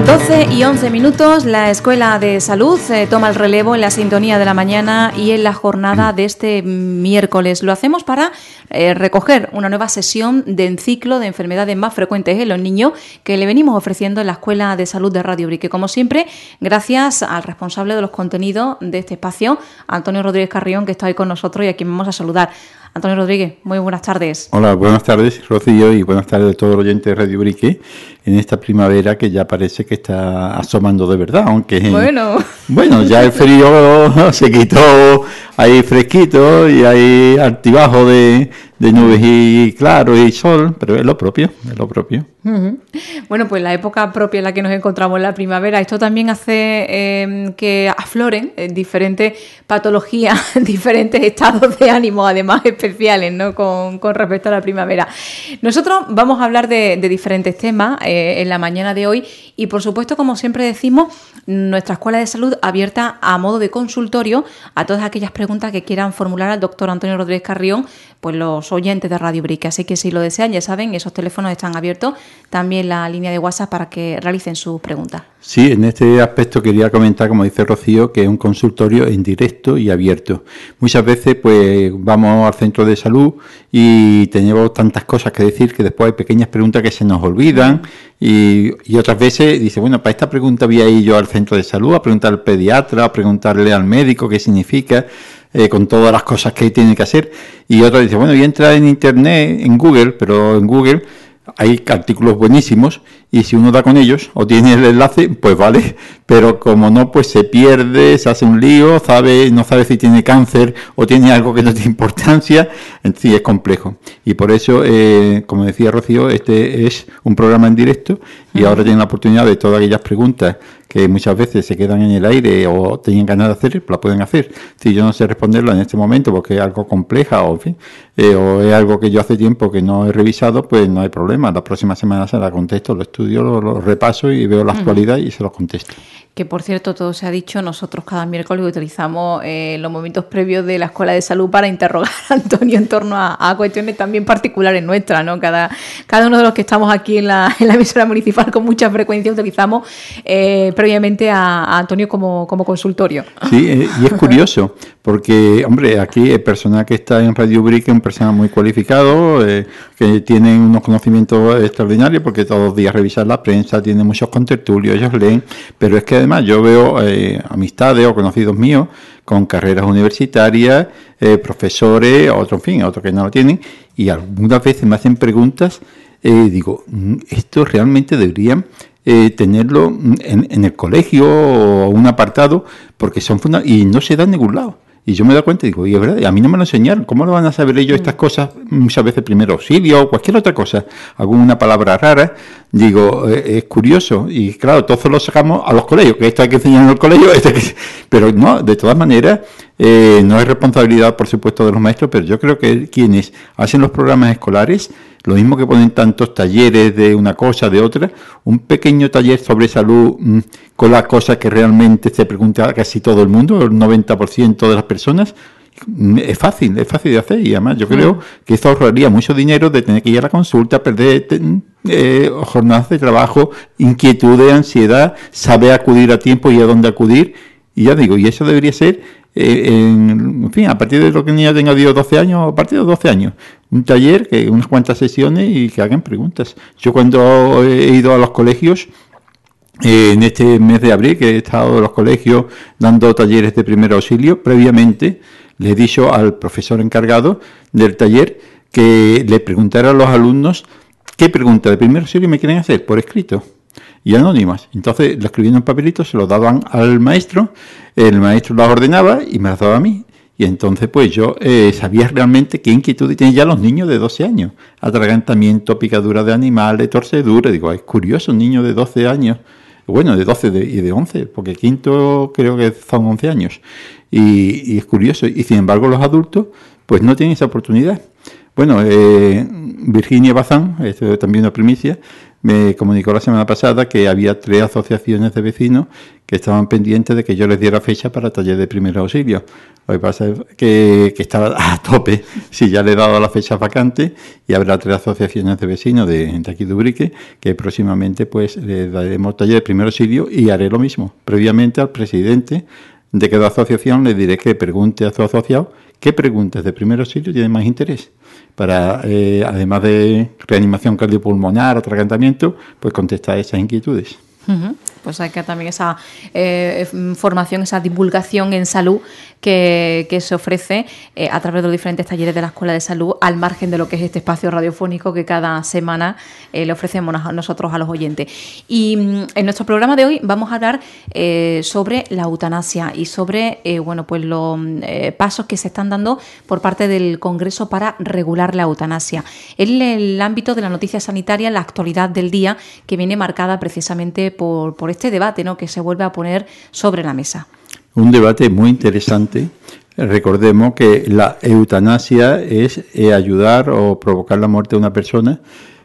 12:11, la Escuela de Salud toma el relevo en la sintonía de la mañana y en la jornada de este miércoles. Lo hacemos para recoger una nueva sesión del ciclo de enfermedades más frecuentes en los niños que le venimos ofreciendo en la Escuela de Salud de Radio Ubrique. Como siempre, gracias al responsable de los contenidos de este espacio, Antonio Rodríguez Carrión, que está hoy con nosotros y a quien vamos a saludar. Antonio Rodríguez, muy buenas tardes. Hola, buenas tardes, Rocío, y buenas tardes a todos los oyentes de Radio Ubrique en esta primavera que ya parece que está asomando de verdad, aunque... Bueno, ya el frío se quitó, hay fresquito y hay altibajo de nubes y claro y sol, pero es lo propio, Uh-huh. Bueno, pues la época propia en la que nos encontramos en la primavera, esto también hace que afloren diferentes patologías, diferentes estados de ánimo, además especiales, ¿no? Con respecto a la primavera. Nosotros vamos a hablar de diferentes temas en la mañana de hoy y, por supuesto, como siempre decimos, nuestra Escuela de Salud abierta a modo de consultorio a todas aquellas preguntas que quieran formular al doctor Antonio Rodríguez Carrión, pues los oyentes de Radio Ubrique. Así que si lo desean, ya saben, esos teléfonos están abiertos, también la línea de WhatsApp para que realicen sus preguntas. Sí, en este aspecto quería comentar, como dice Rocío, que es un consultorio en directo y abierto. Muchas veces pues vamos al centro de salud y tenemos tantas cosas que decir que después hay pequeñas preguntas que se nos olvidan y otras veces dice, bueno, para esta pregunta voy a ir yo al centro de salud a preguntar al pediatra, a preguntarle al médico qué significa, con todas las cosas que tiene que hacer. Y otra dice, bueno, voy a entrar en internet, en Google, pero en Google hay artículos buenísimos y si uno da con ellos o tiene el enlace, pues vale, pero como no, pues se pierde, se hace un lío, no sabe si tiene cáncer o tiene algo que no tiene importancia, en sí es complejo. Y por eso, como decía Rocío, este es un programa en directo y ahora tienen la oportunidad de todas aquellas preguntas que muchas veces se quedan en el aire o tenían ganas de hacer, la pueden hacer. Si yo no sé responderla en este momento porque es algo compleja o, en fin, o es algo que yo hace tiempo que no he revisado, pues no hay problema. La próxima semana se la contesto, lo estudio, lo repaso y veo la actualidad y se lo contesto. Que, por cierto, todo se ha dicho, nosotros cada miércoles utilizamos los momentos previos de la Escuela de Salud para interrogar a Antonio en torno a cuestiones también particulares nuestras, ¿no? Cada uno de los que estamos aquí en la emisora municipal con mucha frecuencia utilizamos previamente a Antonio como consultorio. Sí, y es curioso, porque, hombre, aquí el personal que está en Radio Ubrique es un personal muy cualificado, que tiene unos conocimientos extraordinarios, porque todos los días revisan la prensa, tienen muchos contertulios, ellos leen, pero es que además yo veo amistades o conocidos míos con carreras universitarias, profesores, otros que no lo tienen, y algunas veces me hacen preguntas, digo, esto realmente deberían tenerlo en el colegio o un apartado, porque son fundamentales y no se da en ningún lado. Y yo me doy cuenta y digo, y es verdad, a mí no me lo enseñaron. ¿Cómo lo van a saber ellos estas cosas? Muchas veces primer auxilio o cualquier otra cosa, alguna palabra rara. Digo, es curioso. Y claro, todos lo sacamos a los colegios, que esto hay que enseñar en el colegio, pero no, de todas maneras, no es responsabilidad, por supuesto, de los maestros, pero yo creo que quienes hacen los programas escolares, lo mismo que ponen tantos talleres de una cosa, de otra, un pequeño taller sobre salud con las cosas que realmente se pregunta casi todo el mundo, el 90% de las personas, es fácil de hacer y además yo creo que esto ahorraría mucho dinero de tener que ir a la consulta, perder jornadas de trabajo, inquietudes, ansiedad, saber acudir a tiempo y a dónde acudir. Y ya digo, y eso debería ser, en fin, a partir de lo que el niño tenga 12 años, a partir de 12 años, un taller, unas cuantas sesiones y que hagan preguntas. Yo cuando he ido a los colegios, en este mes de abril, que he estado en los colegios dando talleres de primer auxilio, previamente le he dicho al profesor encargado del taller que le preguntara a los alumnos qué pregunta de primer auxilio me quieren hacer por escrito y anónimas. Entonces lo escribían en un papelito, se lo daban al maestro, el maestro las ordenaba y me las daba a mí. Y entonces pues yo sabía realmente qué inquietud tienen ya los niños de 12 años. Atragantamiento, picadura de animales, torcedura. Digo, es curioso, un niño de 12 años, bueno, de 12 y de 11, porque quinto creo que son 11 años. Y es curioso. Y sin embargo los adultos pues no tienen esa oportunidad. Bueno, Virginia Bazán, esto es también una primicia, me comunicó la semana pasada que había 3 asociaciones de vecinos que estaban pendientes de que yo les diera fecha para taller de primer auxilio. Lo que pasa es que estaba a tope. Sí, ya le he dado las fechas vacantes y habrá 3 asociaciones de vecinos de aquí de Ubrique que próximamente pues le daremos taller de primer auxilio y haré lo mismo. Previamente al presidente de cada asociación le diré que pregunte a su asociado qué preguntas de primer auxilio tienen más interés para, además de reanimación cardiopulmonar o tratamiento, pues contestar esas inquietudes. Pues hay que también esa formación, esa divulgación en salud que se ofrece a través de los diferentes talleres de la Escuela de Salud, al margen de lo que es este espacio radiofónico que cada semana le ofrecemos nosotros a los oyentes. Y en nuestro programa de hoy vamos a hablar sobre la eutanasia y sobre pues los pasos que se están dando por parte del Congreso para regular la eutanasia. En el ámbito de la noticia sanitaria, en la actualidad del día, que viene marcada precisamente por este debate, ¿no?, que se vuelve a poner sobre la mesa. Un debate muy interesante. Recordemos que la eutanasia es ayudar o provocar la muerte de una persona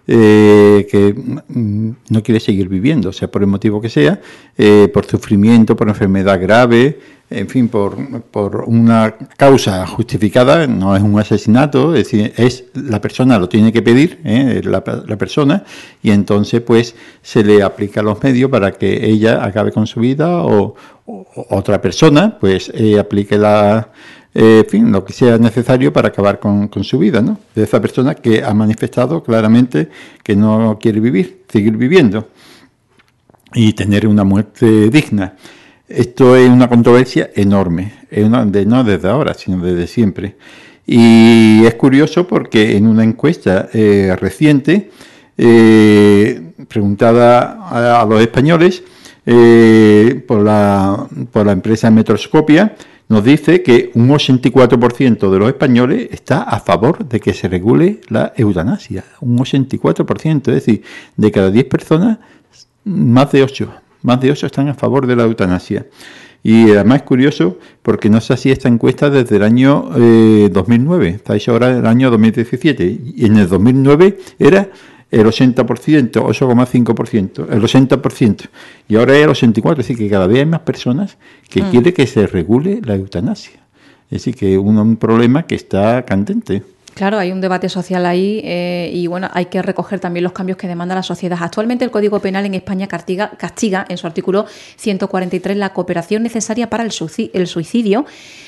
que no quiere seguir viviendo, o sea, por el motivo que sea, por sufrimiento, por enfermedad grave, en fin, por una causa justificada, no es un asesinato, es decir, la persona lo tiene que pedir, la persona, y entonces pues se le aplica los medios para que ella acabe con su vida o otra persona pues aplique en fin, lo que sea necesario para acabar con su vida, ¿no? De esa persona que ha manifestado claramente que no quiere seguir viviendo y tener una muerte digna. Esto es una controversia enorme, no desde ahora, sino desde siempre. Y es curioso porque en una encuesta reciente, preguntada a los españoles por la empresa Metroscopia, nos dice que un 84% de los españoles está a favor de que se regule la eutanasia. Un 84%, es decir, de cada 10 personas, más de 8 están a favor de la eutanasia. Y además es curioso porque no se hacía esta encuesta desde el año 2009, está hecho ahora el año 2017, y en el 2009 era el 80%, 8,5%, el 80%, y ahora es el 84%, es decir, que cada vez hay más personas que quieren que se regule la eutanasia. Es decir, que es un problema que está candente. Claro, hay un debate social ahí y bueno, hay que recoger también los cambios que demanda la sociedad. Actualmente el Código Penal en España castiga en su artículo 143 la cooperación necesaria para el suicidio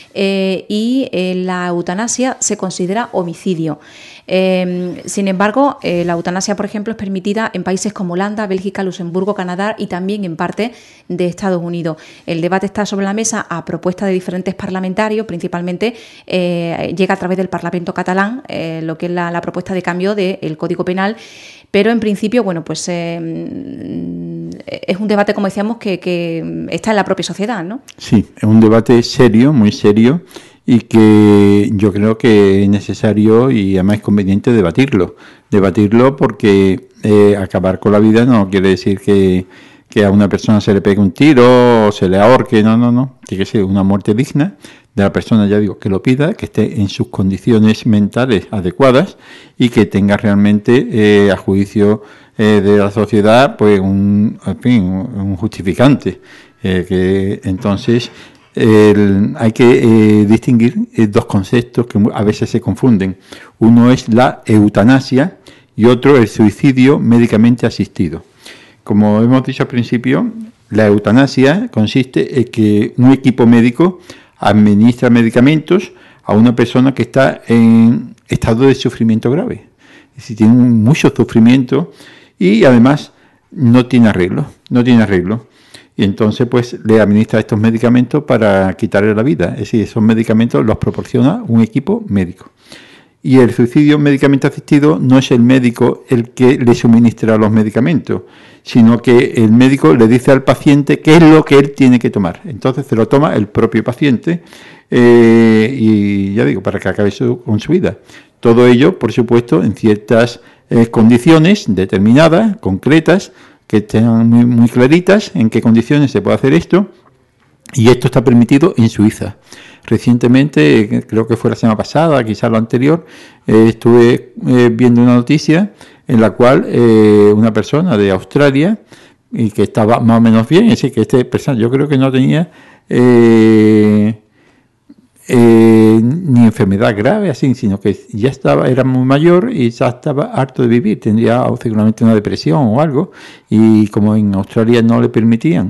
y la eutanasia se considera homicidio. Sin embargo, la eutanasia, por ejemplo, es permitida en países como Holanda, Bélgica, Luxemburgo, Canadá y también en parte de Estados Unidos. El debate está sobre la mesa a propuesta de diferentes parlamentarios, principalmente llega a través del Parlamento catalán, lo que es la propuesta de cambio del Código Penal, pero en principio, bueno, pues es un debate, como decíamos, que está en la propia sociedad, ¿no? Sí, es un debate serio, muy serio, y que yo creo que es necesario y además es conveniente debatirlo porque acabar con la vida no quiere decir que a una persona se le pegue un tiro o se le ahorque, no, tiene que ser una muerte digna de la persona, ya digo, que lo pida, que esté en sus condiciones mentales adecuadas y que tenga realmente a juicio de la sociedad pues un justificante, que entonces hay que distinguir dos conceptos que a veces se confunden. Uno es la eutanasia y otro el suicidio médicamente asistido. Como hemos dicho al principio, la eutanasia consiste en que un equipo médico administra medicamentos a una persona que está en estado de sufrimiento grave. Es decir, tiene mucho sufrimiento y además no tiene arreglo. Y entonces pues le administra estos medicamentos para quitarle la vida. Es decir, esos medicamentos los proporciona un equipo médico. Y el suicidio médicamente asistido no es el médico el que le suministra los medicamentos, sino que el médico le dice al paciente qué es lo que él tiene que tomar. Entonces se lo toma el propio paciente y ya digo, para que acabe con su vida. Todo ello, por supuesto, en ciertas condiciones determinadas, concretas, que estén muy claritas en qué condiciones se puede hacer esto, y esto está permitido en Suiza. Recientemente, creo que fue la semana pasada, quizás lo anterior, estuve viendo una noticia en la cual una persona de Australia, y que estaba más o menos bien, es decir, que esta persona yo creo que no tenía ni enfermedad grave así, sino que ya era muy mayor y ya estaba harto de vivir, tendría seguramente una depresión o algo, y como en Australia no le permitían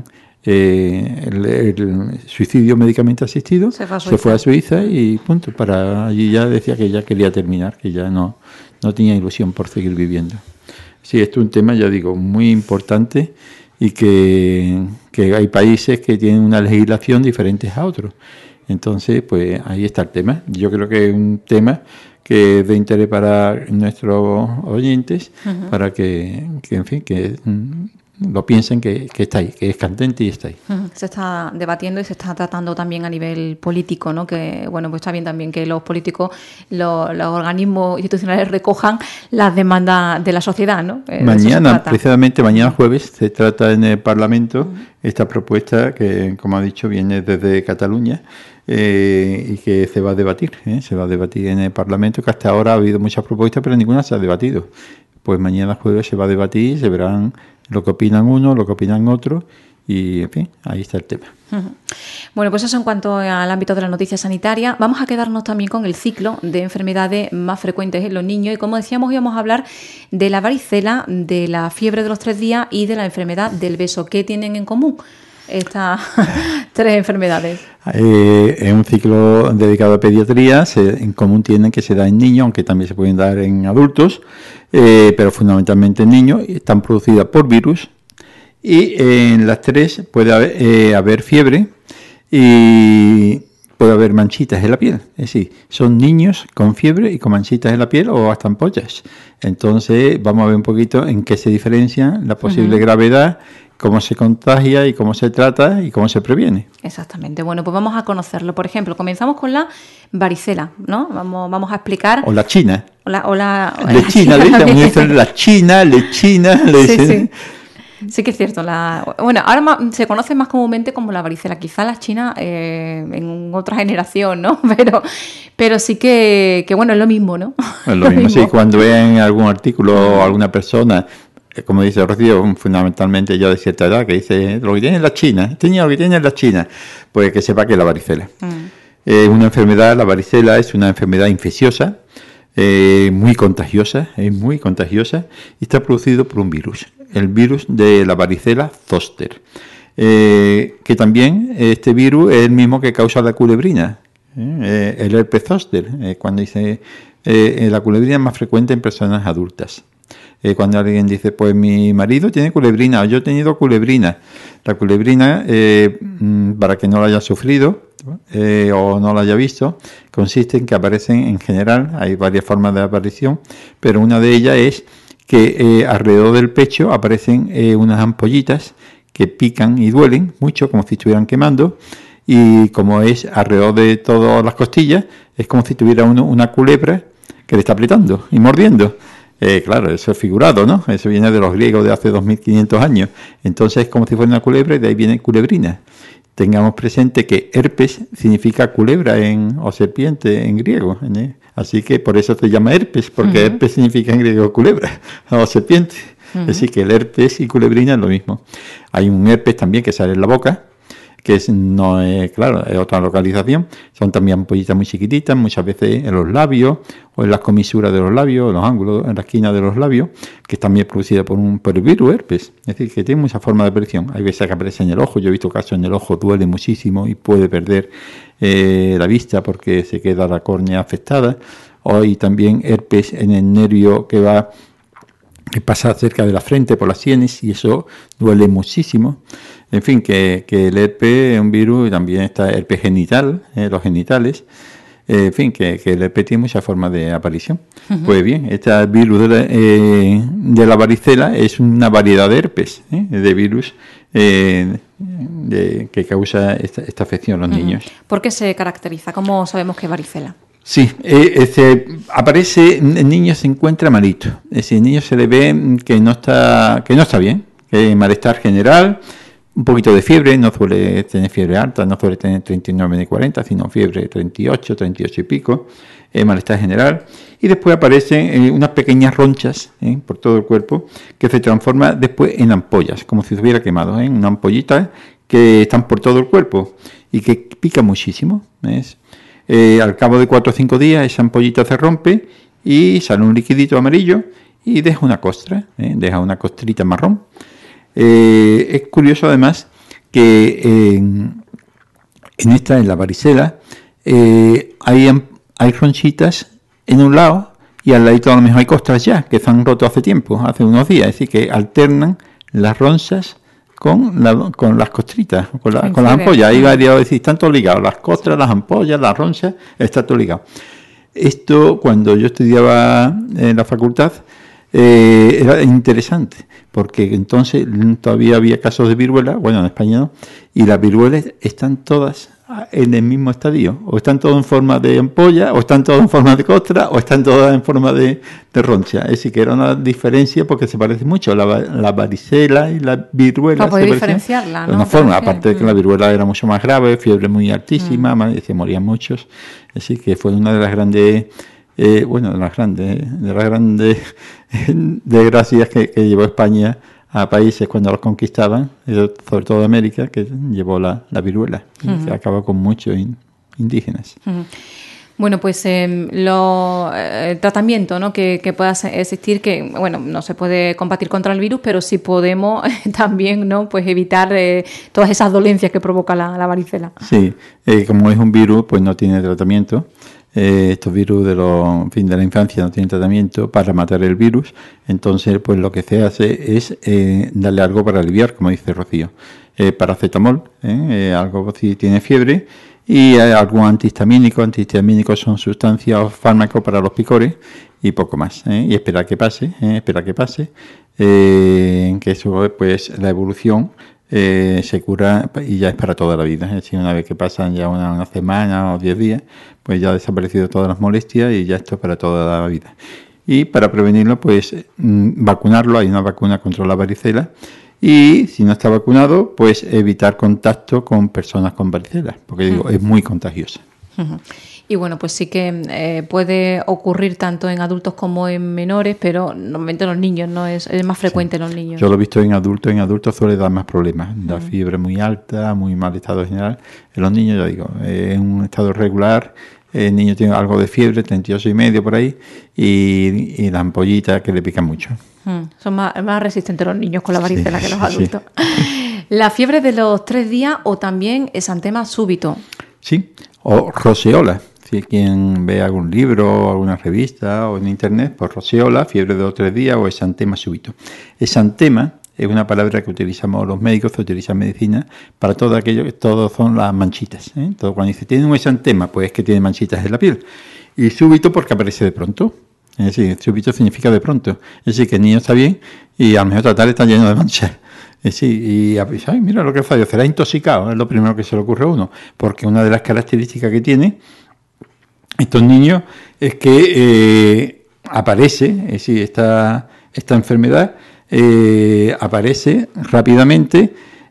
el suicidio médicamente asistido, se fue a Suiza y punto, para allí ya decía que ya quería terminar, que ya no tenía ilusión por seguir viviendo. Sí, esto es un tema, ya digo, muy importante, y que hay países que tienen una legislación diferente a otros. Entonces, pues ahí está el tema. Yo creo que es un tema que es de interés para nuestros oyentes, para que en fin, que lo piensen, que está ahí, que es candente y está ahí. Se está debatiendo y se está tratando también a nivel político, ¿no? Que bueno, pues está bien también que los políticos, los organismos institucionales recojan las demandas de la sociedad, ¿no? Mañana, precisamente mañana jueves, se trata en el Parlamento esta propuesta que, como ha dicho, viene desde Cataluña, y que se va a debatir. Se va a debatir en el Parlamento, que hasta ahora ha habido muchas propuestas, pero ninguna se ha debatido. Pues mañana jueves se va a debatir, se verán lo que opinan uno, lo que opinan otro, y en fin, ahí está el tema. Bueno, pues eso en cuanto al ámbito de la noticia sanitaria. Vamos a quedarnos también con el ciclo de enfermedades más frecuentes en los niños, y como decíamos, íbamos a hablar de la varicela, de la fiebre de los 3 días y de la enfermedad del beso. ¿Qué tienen en común estas 3 enfermedades? Es un ciclo dedicado a pediatría. En común tienen que se da en niños, aunque también se pueden dar en adultos, pero fundamentalmente en niños. Están producidas por virus, y en las 3 puede haber fiebre y puede haber manchitas en la piel. Es decir, son niños con fiebre y con manchitas en la piel o hasta ampollas. Entonces vamos a ver un poquito en qué se diferencia la posible gravedad, cómo se contagia y cómo se trata y cómo se previene. Exactamente. Bueno, pues vamos a conocerlo. Por ejemplo, comenzamos con la varicela, ¿no? Vamos a explicar. O la china. Lechina, lechina. Sí. Sí que es cierto. Bueno, ahora se conoce más comúnmente como la varicela. Quizá la china en otra generación, ¿no? Pero sí que bueno, es lo mismo, ¿no? Es lo mismo, sí. Cuando vean algún artículo o alguna persona, como dice Rocío, fundamentalmente ya de cierta edad, que dice lo que tiene la china, lo que tiene la china, pues que sepa que es la varicela. Una enfermedad, la varicela es una enfermedad infecciosa, muy contagiosa, y está producido por un virus, el virus de la varicela zoster, que también este virus es el mismo que causa la culebrina, el herpes zoster, cuando dice la culebrina es más frecuente en personas adultas. Cuando alguien dice, pues mi marido tiene culebrina, o yo he tenido culebrina. La culebrina, para que no la haya sufrido o no la haya visto, consiste en que aparecen en general, hay varias formas de aparición, pero una de ellas es que alrededor del pecho aparecen unas ampollitas que pican y duelen mucho, como si estuvieran quemando, y como es alrededor de todas las costillas, es como si tuviera una culebra que le está apretando y mordiendo. Claro, eso es figurado, ¿no? Eso viene de los griegos de hace 2500 años. Entonces es como si fuera una culebra, y de ahí viene culebrina. Tengamos presente que herpes significa culebra o serpiente en griego, ¿eh? Así que por eso se llama herpes, porque herpes significa en griego culebra o serpiente. Es decir, que el herpes y culebrina es lo mismo. Hay un herpes también que sale en la boca, que no es, claro, es otra localización. Son también ampollitas muy chiquititas, muchas veces en los labios o en las comisuras de los labios, en los ángulos, en la esquina de los labios, que es también producida por el virus herpes. Es decir, que tiene muchas formas de aparición. Hay veces que aparece en el ojo. Yo he visto casos en el ojo, duele muchísimo y puede perder la vista porque se queda la córnea afectada. O hay también herpes en el nervio que pasa cerca de la frente, por las sienes, y eso duele muchísimo. En fin, que el herpes es un virus, y también está el herpes genital, los genitales. En fin, que el herpes tiene muchas formas de aparición. Pues bien, este virus de la varicela es una variedad de herpes, de virus que causa esta afección a los niños. ¿Por qué se caracteriza? ¿Cómo sabemos que es varicela? Sí, aparece, el niño se encuentra malito, es decir, el niño se le ve que no está bien, que hay malestar general, un poquito de fiebre, no suele tener fiebre alta, no suele tener 39 ni 40, sino fiebre 38, 38 y pico, malestar general, y después aparecen unas pequeñas ronchas por todo el cuerpo que se transforman después en ampollas, como si se hubiera quemado, una ampollita que están por todo el cuerpo y que pica muchísimo. Al cabo de 4 o 5 días esa ampollita se rompe y sale un liquidito amarillo y deja una costra, deja una costrita marrón. Es curioso además que en la varicela hay ronchitas en un lado y al ladito a lo mejor hay costras ya que se han roto hace tiempo, hace unos días, es decir que alternan las ronchas con las costritas, con las ampollas. Hay varios, es decir, están todos ligados, las costras, las ampollas, las ronchas, está todo ligado. Esto cuando yo estudiaba en la facultad era interesante, porque entonces todavía había casos de viruela, bueno, en España no, y las viruelas están todas en el mismo estadio, o están todas en forma de ampolla, o están todas en forma de costra, o están todas en forma de roncha. Es decir, que era una diferencia porque se parece mucho, la varicela y la viruela. Para poder diferenciarla, ¿no? De una forma, aparte de que la viruela era mucho más grave, fiebre muy altísima, se morían muchos. Así que fue una de las grandes... de las grandes desgracias que llevó España a países cuando los conquistaban, sobre todo América, que llevó la viruela, que acabó con muchos indígenas. Bueno, pues el tratamiento, ¿no? que pueda existir, que bueno, no se puede combatir contra el virus, pero sí podemos también, ¿no? Pues evitar todas esas dolencias que provoca la varicela. Sí, como es un virus, pues no tiene tratamiento. Estos virus de la infancia no tienen tratamiento para matar el virus, entonces pues lo que se hace es darle algo para aliviar, como dice Rocío, paracetamol, algo si tiene fiebre, y algún antihistamínico. Antihistamínicos son sustancias o fármacos para los picores y poco más, y esperar que pase, que eso pues la evolución se cura y ya es para toda la vida. Es decir, una vez que pasan ya una semana o 10 días, pues ya ha desaparecido todas las molestias y ya esto es para toda la vida. Y para prevenirlo, pues vacunarlo. Hay una vacuna contra la varicela. Y si no está vacunado, pues evitar contacto con personas con varicela, porque digo, es muy contagiosa. Y bueno, pues sí que puede ocurrir tanto en adultos como en menores, pero normalmente en los niños, ¿no? Es más frecuente en los niños. Yo lo he visto en adultos suele dar más problemas, da fiebre muy alta, muy mal estado general. En los niños, ya digo, en un estado regular, el niño tiene algo de fiebre, 38,5 por ahí, y la ampollita que le pica mucho. Son más resistentes los niños con la varicela que los adultos. Sí. La fiebre de los 3 días o también exantema súbito. Sí, o roseola. Si quien ve algún libro, alguna revista o en internet, pues roseola, fiebre de los 3 días o exantema súbito. Exantema es una palabra que utilizamos los médicos, se utiliza en medicina para todo aquello que todos son las manchitas. Todo cuando dice tiene un exantema, pues es que tiene manchitas en la piel. Y súbito porque aparece de pronto. Es decir, súbito significa de pronto. Es decir, que el niño está bien y a lo mejor tratar está lleno de manchas. Es decir, y ay, mira lo que falla, será intoxicado, es lo primero que se le ocurre a uno. Porque una de las características que tiene estos niños es que aparece, es decir, esta enfermedad aparece rápidamente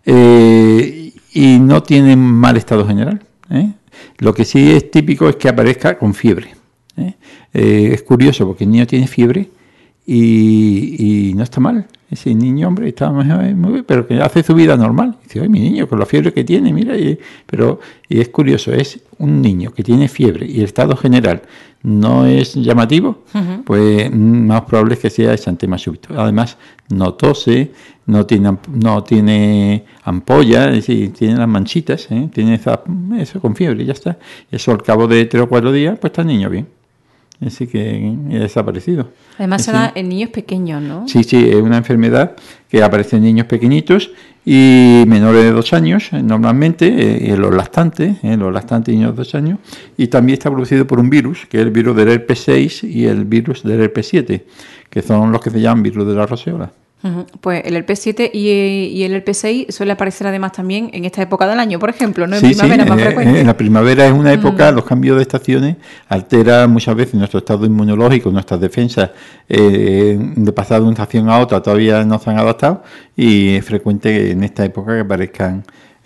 y no tiene mal estado general. Lo que sí es típico es que aparezca con fiebre. Es curioso porque el niño tiene fiebre y no está mal. Ese niño, hombre, está muy bien, pero que hace su vida normal. Dice, ay, mi niño, con la fiebre que tiene, mira. Y es curioso, es un niño que tiene fiebre y el estado general no es llamativo, pues más probable es que sea exantema súbito. Además, no tose, no tiene ampolla, es decir, tiene las manchitas, tiene eso con fiebre y ya está. Eso al cabo de 3 o 4 días, pues está el niño bien. Así que ha desaparecido. Además se da en niños pequeños, ¿no? Sí, es una enfermedad que aparece en niños pequeñitos y menores de 2 años, normalmente, en los lactantes niños de 2 años, y también está producido por un virus, que es el virus del herpes 6 y el virus del herpes 7, que son los que se llaman virus de la roseola. Pues el LP7 y el LP6 suele aparecer además también en esta época del año, por ejemplo, ¿no? En primavera es más frecuente. En la primavera es una época, los cambios de estaciones alteran muchas veces nuestro estado inmunológico, nuestras defensas, de pasar de una estación a otra todavía no se han adaptado, y es frecuente en esta época que aparezcan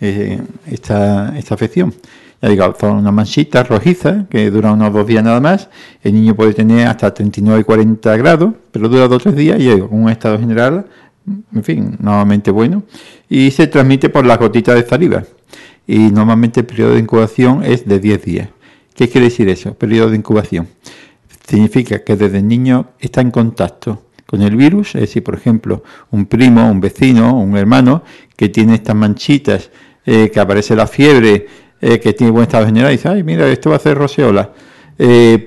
esta afección. Ya digo, son unas manchitas rojizas que duran unos 2 días nada más. El niño puede tener hasta 39 y 40 grados, pero dura 2 o 3 días y con un estado general, en fin, normalmente bueno. Y se transmite por las gotitas de saliva. Y normalmente el periodo de incubación es de 10 días. ¿Qué quiere decir eso? Periodo de incubación. Significa que desde el niño está en contacto con el virus, es decir, por ejemplo, un primo, un vecino, un hermano que tiene estas manchitas, que aparece la fiebre, que tiene buen estado general, y dice, ay, mira, esto va a ser roseola. Desde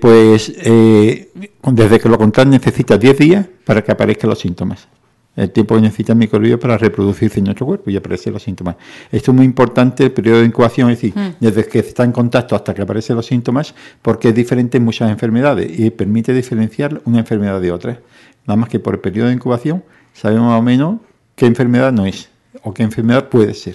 que lo contrae necesita 10 días para que aparezcan los síntomas. El tiempo que necesita el microorganismo para reproducirse en nuestro cuerpo y aparecen los síntomas. Esto es muy importante, el periodo de incubación, es decir, desde que está en contacto hasta que aparecen los síntomas, porque es diferente en muchas enfermedades y permite diferenciar una enfermedad de otra. Nada más que por el periodo de incubación sabemos más o menos qué enfermedad no es o qué enfermedad puede ser.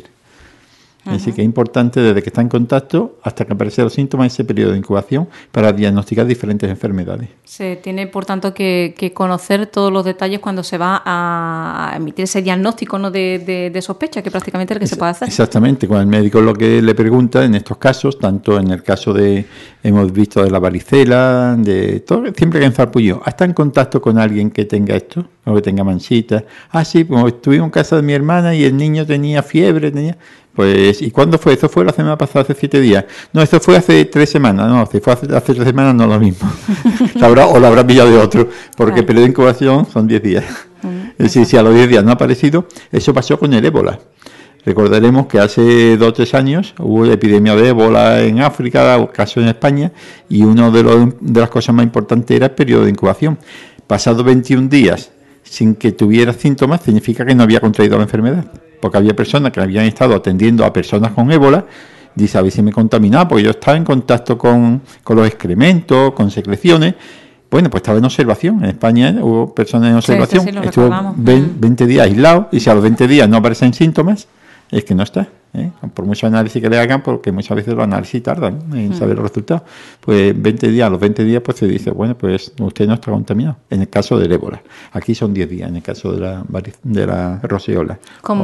Así que es importante desde que está en contacto hasta que aparecen los síntomas ese periodo de incubación para diagnosticar diferentes enfermedades. Se tiene, por tanto, que conocer todos los detalles cuando se va a emitir ese diagnóstico, ¿no?, de sospecha, que prácticamente es el que se puede hacer. Exactamente, cuando el médico lo que le pregunta en estos casos, tanto en el caso hemos visto de la varicela, de todo, siempre que hay un farpullido, ¿está en contacto con alguien que tenga esto? O que tenga manchitas. Ah, sí, pues estuvimos en casa de mi hermana y el niño tenía fiebre, Pues, ¿y cuándo fue? Eso fue la semana pasada, hace 7 días. No, eso fue hace 3 semanas. No, si fue hace 3 semanas no es lo mismo. O lo habrá pillado de otro, porque el periodo de incubación son 10 días. Es decir, si a los 10 días no ha aparecido, eso pasó con el ébola. Recordaremos que hace 2 o 3 años hubo epidemia de ébola en África, caso en España, y una de las cosas más importantes era el periodo de incubación. Pasados 21 días sin que tuviera síntomas, significa que no había contraído la enfermedad. Porque había personas que habían estado atendiendo a personas con ébola, dice, a ver si me contaminaba, porque yo estaba en contacto con los excrementos, con secreciones. Bueno, pues estaba en observación. En España hubo personas en observación, sí, estuvo 20 días aislado, y si a los 20 días no aparecen síntomas, es que no está. Por mucho análisis que le hagan, porque muchas veces los análisis tardan en saber los resultados. Pues a los 20 días pues se dice, bueno, pues usted no está contaminado. En el caso del ébola. Aquí son 10 días, en el caso de la roseola.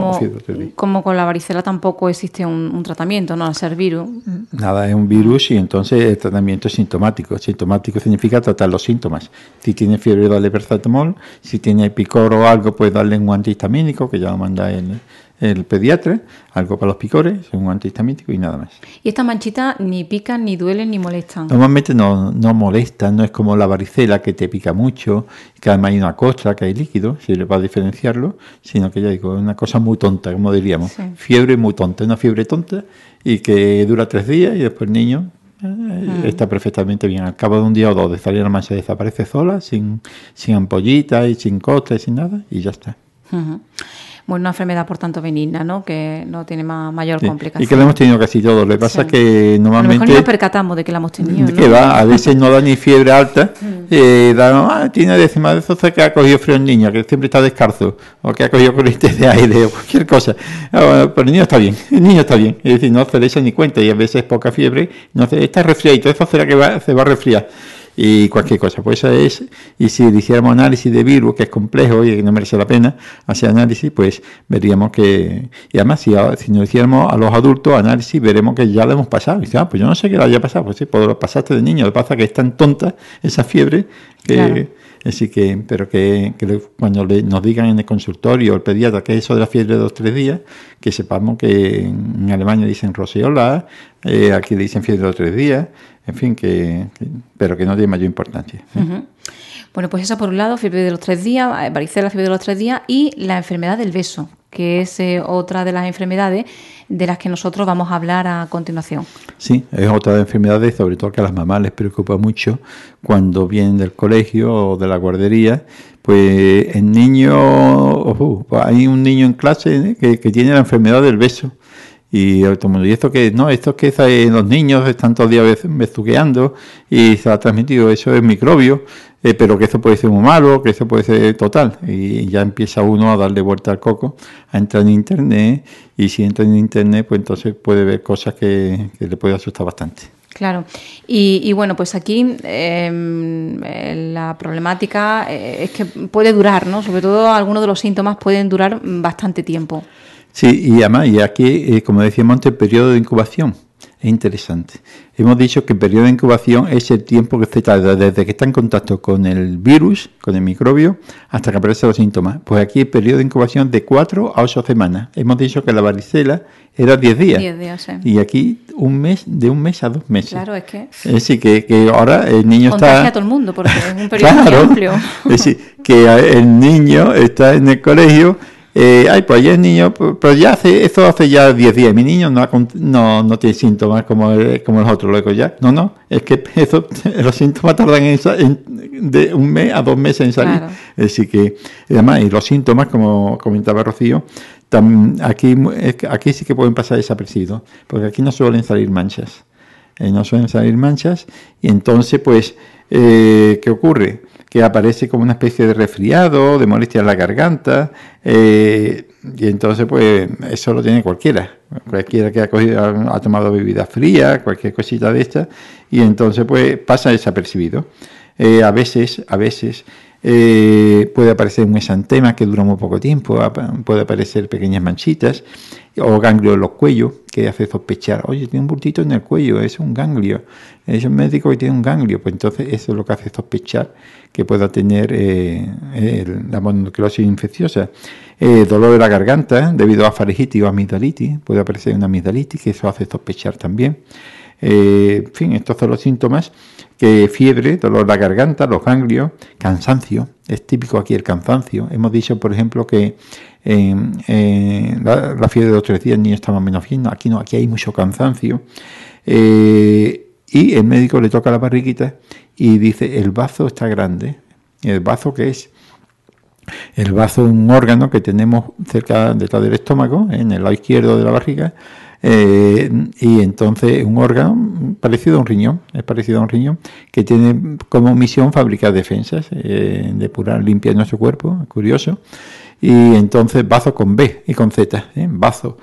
Como con la varicela tampoco existe un tratamiento, ¿no? Al ser virus. Nada, es un virus y entonces el tratamiento es sintomático. Sintomático significa tratar los síntomas. Si tiene fiebre, darle paracetamol. Si tiene picor o algo, pues darle un antihistamínico, que ya lo manda el pediatra, algo para los picores, un antihistamínico y nada más. ¿Y estas manchitas ni pican, ni duelen, ni molestan? Normalmente no molestan, no es como la varicela que te pica mucho, que además hay una costra, que hay líquido, si le va a diferenciarlo, sino que ya digo, es una cosa muy tonta, como diríamos. Sí. Fiebre muy tonta, una fiebre tonta y que dura 3 días y después el niño está perfectamente bien. Al cabo de un día o dos de salir la mancha desaparece sola, sin ampollita y sin costra y sin nada, y ya está. Bueno, una enfermedad, por tanto, benigna, ¿no? Que no tiene mayor complicación. Y que la hemos tenido casi todos. Lo que pasa es que normalmente... A lo mejor nos percatamos de que la hemos tenido, ¿no? Que va, a veces no da ni fiebre alta. Tiene décima de eso que ha cogido frío el niño, que siempre está descalzo, o que ha cogido corriente de aire, o cualquier cosa. Pero el niño está bien, Es decir, no se le echa ni cuenta, y a veces poca fiebre. No se, está resfriadito, eso será que se va a resfriar. Y cualquier cosa, pues eso es. Y si le hiciéramos análisis de virus, que es complejo y que no merece la pena hacer análisis, pues veríamos que, y además si nos hiciéramos a los adultos análisis, veremos que ya lo hemos pasado. Y dice, pues yo no sé qué lo haya pasado, pues sí, pues lo pasaste de niño. Lo que pasa es que es tan tonta esa fiebre que, claro. Así que, pero que cuando nos digan en el consultorio el pediatra que eso de la fiebre de 2-3 días, que sepamos que en Alemania dicen roseola, aquí le dicen fiebre de 2-3 días, en fin, pero que no tiene mayor importancia. Bueno, pues esa por un lado, fiebre de los 3 días, varicela, fiebre de los 3 días, y la enfermedad del beso, que es otra de las enfermedades de las que nosotros vamos a hablar a continuación. Sí, es otra de las enfermedades, sobre todo que a las mamás les preocupa mucho cuando vienen del colegio o de la guardería. Pues el niño, hay un niño en clase que tiene la enfermedad del beso. Y todo el mundo, ¿y esto qué? No, esto es que los niños están todo el día bezuqueando y se ha transmitido, eso es microbio, pero que eso puede ser muy malo, que eso puede ser total. Y ya empieza uno a darle vuelta al coco, a entrar en Internet, y si entra en Internet, pues entonces puede ver cosas que le puede asustar bastante. Claro. Y bueno, pues aquí la problemática es que puede durar, ¿no? Sobre todo algunos de los síntomas pueden durar bastante tiempo. Sí, y además, y aquí, como decíamos antes, el periodo de incubación es interesante. Hemos dicho que el periodo de incubación es el tiempo que se tarda desde que está en contacto con el virus, con el microbio, hasta que aparecen los síntomas. Pues aquí el periodo de incubación de 4 a 8 semanas. Hemos dicho que la varicela era 10 días. 10 días, sí. Y aquí de un mes a 2 meses. Claro, es que... Es decir, que ahora el niño contagia está... a todo el mundo, porque es un periodo claro, muy amplio. Es decir, que el niño está en el colegio... pues ayer el niño, pero ya hace ya 10 días. Mi niño no tiene síntomas como los otros, luego ya. No, es que los síntomas tardan de un mes a 2 meses en salir. Claro. Es decir que, además, y los síntomas, como comentaba Rocío, aquí sí que pueden pasar desapercibidos, porque aquí no suelen salir manchas. Y entonces, pues, ¿qué ocurre? Que aparece como una especie de resfriado, de molestia en la garganta, y entonces pues eso lo tiene cualquiera que ha tomado bebidas frías, cualquier cosita de esta, y entonces pues pasa desapercibido. A veces puede aparecer un exantema que dura muy poco tiempo, puede aparecer pequeñas manchitas o ganglios en los cuellos que hace sospechar, oye, tiene un bultito en el cuello, es un ganglio, es un médico que tiene un ganglio, pues entonces eso es lo que hace sospechar que pueda tener la mononucleosis infecciosa. Dolor de la garganta debido a faringitis o amigdalitis, puede aparecer una amigdalitis, que eso hace sospechar también. En fin, estos son los síntomas, que fiebre, dolor de la garganta, los ganglios, cansancio, es típico aquí el cansancio. Hemos dicho, por ejemplo, que la fiebre de los 3 días el niño estaba menos bien, aquí no, aquí hay mucho cansancio. Y el médico le toca la barriguita y dice, el bazo está grande. ¿El bazo qué es? El bazo es un órgano que tenemos cerca detrás del estómago, en el lado izquierdo de la barriga, y entonces un órgano parecido a un riñón, que tiene como misión fabricar defensas, depurar, limpiar nuestro cuerpo, curioso. Y entonces bazo con B y con Z, bazo.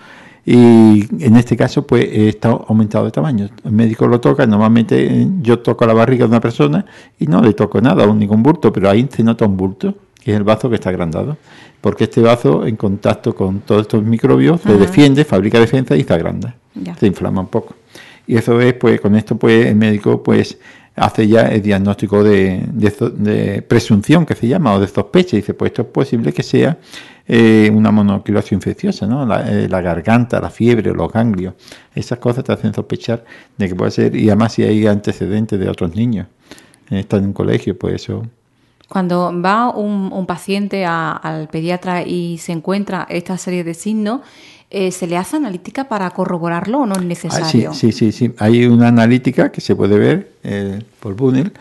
Y en este caso pues está aumentado de tamaño. El médico lo toca, normalmente yo toco la barriga de una persona y no le toco nada, ningún bulto, pero ahí se nota un bulto, que es el bazo que está agrandado, porque este bazo en contacto con todos estos microbios se defiende, fabrica defensa y se agranda, se inflama un poco. Y eso es, pues con esto pues el médico pues hace ya el diagnóstico de presunción, que se llama, o de sospecha, y dice, pues esto es posible que sea una mononucleosis infecciosa, ¿no? La garganta, la fiebre, los ganglios, esas cosas te hacen sospechar de que puede ser, y además si hay antecedentes de otros niños, están en un colegio, pues eso... Cuando va un paciente al pediatra y se encuentra esta serie de signos, ¿se le hace analítica para corroborarlo o no es necesario? Sí. Hay una analítica que se puede ver por Bunel,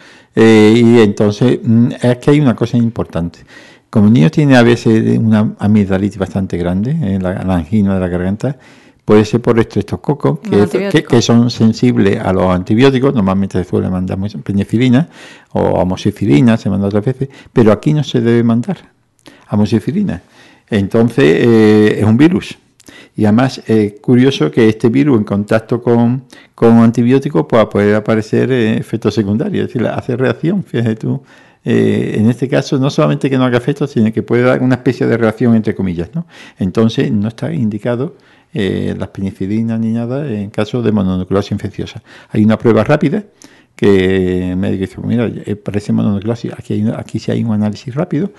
y entonces es que hay una cosa importante. Como el niño tiene a veces una amigdalitis bastante grande, la angina de la garganta, puede ser por estreptococcus, que son sensibles a los antibióticos. Normalmente se suele mandar penicilina o amoxicilina, se manda otras veces, pero aquí no se debe mandar amoxicilina. Entonces es un virus. Y además es curioso que este virus en contacto con antibióticos puede aparecer efectos secundarios, es decir, hace reacción, fíjate tú. En este caso no solamente que no haga efecto, sino que puede dar una especie de reacción entre comillas, ¿no? Entonces no está indicado las penicilinas ni nada en caso de mononucleosis infecciosa. Hay una prueba rápida que el médico dice, mira, parece mononucleosis, aquí sí hay un análisis rápido,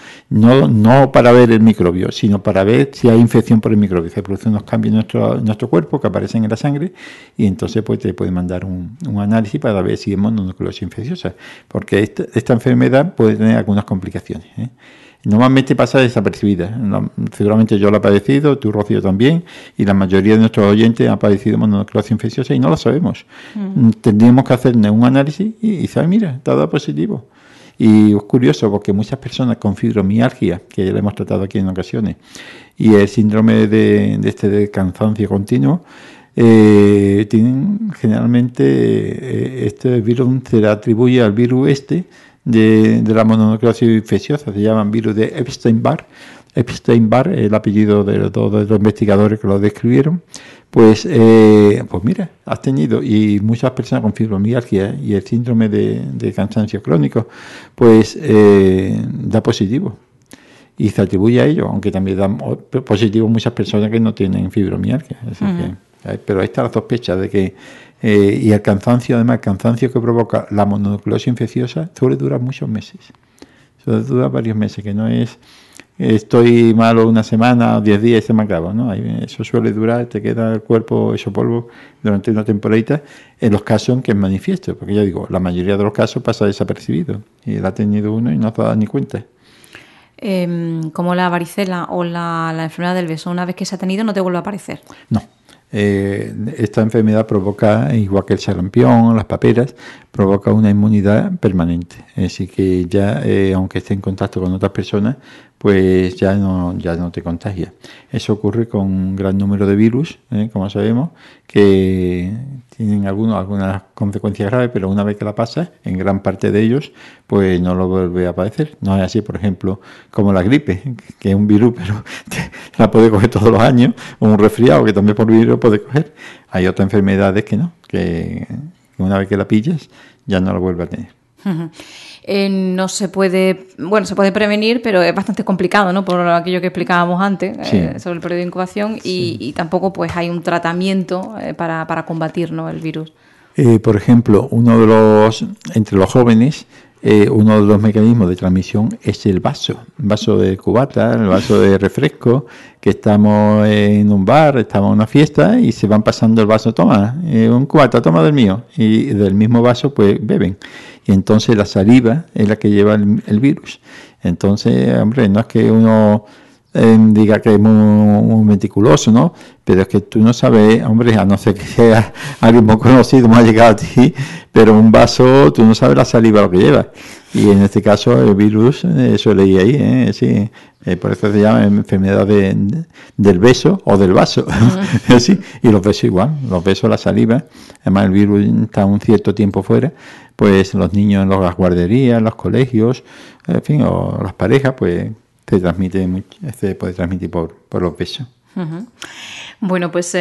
no para ver el microbio, sino para ver si hay infección por el microbio. Se producen unos cambios en nuestro cuerpo que aparecen en la sangre, y entonces pues te puede mandar un análisis para ver si es mononucleosis infecciosa, porque esta enfermedad puede tener algunas complicaciones. Normalmente pasa desapercibida. Seguramente yo lo he padecido, tú, Rocío, también, y la mayoría de nuestros oyentes han padecido mononucleosis infecciosa y no lo sabemos. Tendríamos que hacer un análisis y saber, mira, está dado positivo. Y es curioso porque muchas personas con fibromialgia, que ya lo hemos tratado aquí en ocasiones, y el síndrome de cansancio continuo, tienen generalmente este virus se le atribuye al virus de la mononucleosis infecciosa, se llaman virus de Epstein-Barr. Epstein-Barr, el apellido de los investigadores que lo describieron. Pues mira, has tenido, y muchas personas con fibromialgia y el síndrome de cansancio crónico, pues da positivo. Y se atribuye a ello, aunque también dan positivo muchas personas que no tienen fibromialgia. Así que, pero ahí está la sospecha de que, y el cansancio, además, el cansancio que provoca la mononucleosis infecciosa suele durar muchos meses. Suele durar varios meses, que no es estoy malo una semana o 10 días y se me acaba, ¿no? Eso suele durar, te queda el cuerpo hecho polvo durante una temporadita, en los casos en que es manifiesto, porque ya digo, la mayoría de los casos pasa desapercibido, y la ha tenido uno y no se ha dado ni cuenta. Como la varicela o la enfermedad del beso, una vez que se ha tenido no te vuelve a aparecer. No. Esta enfermedad provoca, igual que el sarampión, las paperas, provoca una inmunidad permanente. Así que ya, aunque esté en contacto con otras personas, pues ya no te contagia. Eso ocurre con un gran número de virus, como sabemos, que tienen algunas consecuencias graves, pero una vez que la pasa, en gran parte de ellos, pues no lo vuelve a padecer. No es así, por ejemplo, como la gripe, que es un virus, pero la puede coger todos los años, o un resfriado, que también por virus puede coger. Hay otras enfermedades que no, que una vez que la pillas, ya no la vuelve a tener. No se puede, se puede prevenir, pero es bastante complicado, ¿no? Por aquello que explicábamos antes, sobre el periodo de incubación, y tampoco pues hay un tratamiento para combatir, ¿no?, el virus. Por ejemplo, entre los jóvenes, uno de los mecanismos de transmisión es el vaso de cubata, el vaso de refresco, que estamos en un bar, estamos en una fiesta y se van pasando el vaso, toma, un cubata, toma del mío, y del mismo vaso pues beben. Y entonces la saliva es la que lleva el virus. Entonces, hombre, no es que uno diga que es muy meticuloso, ¿no? Pero es que tú no sabes, hombre, a no ser que sea alguien muy conocido, más llegado a ti, pero un vaso, tú no sabes la saliva lo que lleva. Y en este caso el virus, eso leí ahí, sí, por eso se llama enfermedad del beso o del vaso. ¿Sí? Y los besos igual, los besos, la saliva, además el virus está un cierto tiempo fuera, pues los niños en las guarderías, en los colegios, en fin, o las parejas, pues se puede transmitir por los besos. Uh-huh. Bueno, pues